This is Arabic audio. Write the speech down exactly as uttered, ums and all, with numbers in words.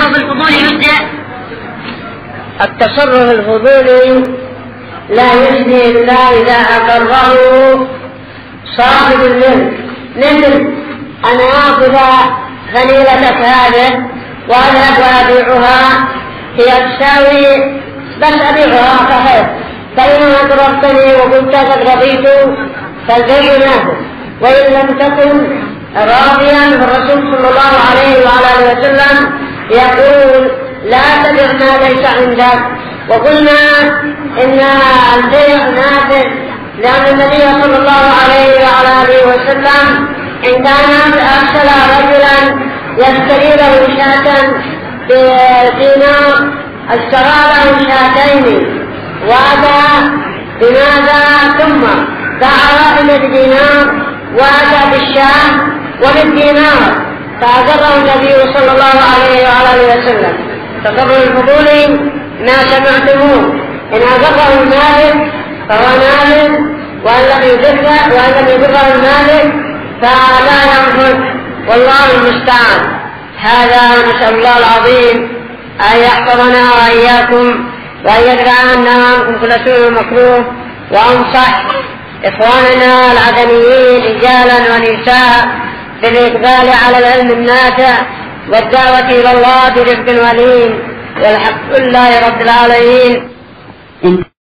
التصرف الفضولي يجزئ؟ التصرف الفضولي لا يجزي إلا إذا أقره صاحب الملك، مثل أن آخذ غنيمة هذه وأذهب وأبيعها هي تساوي، بس أبيعها فخير، فإن أقررتني وقلت قد رضيت فالبيع نافذ. وإن لم تكن راضيا فالرسول صلى الله عليه وعلى اله وسلم يقول لا تبع ما ليس عندك. وقلنا إن البيع نافذ لأن النبي صلى الله عليه وعلى اله وسلم عندما أرسل رجلا يشتري له شاة بدينار اشترى له شاتين وأتى بماذا ثم باع واحدة بدينار وأتى بالشاة وبالدينار فأقره النبي صلى الله عليه وعلى اله وسلم. تصرف الفضولي ما سمعتموه، إن أقره المالك فهو مالك، وأن لم يدره وأن لم يدره المالك فلا ينفذ، والله المستعان. هذا نسأل الله العظيم أن يحفظنا وإياكم وأن يدفع عنا عنكم كل سوء مكروه. وأنصح إخواننا العدنيين رجالا ونساء بالإقبال على العلم النافع والدعوة إلى الله برفق ولين، والحمد لله رب العالمين.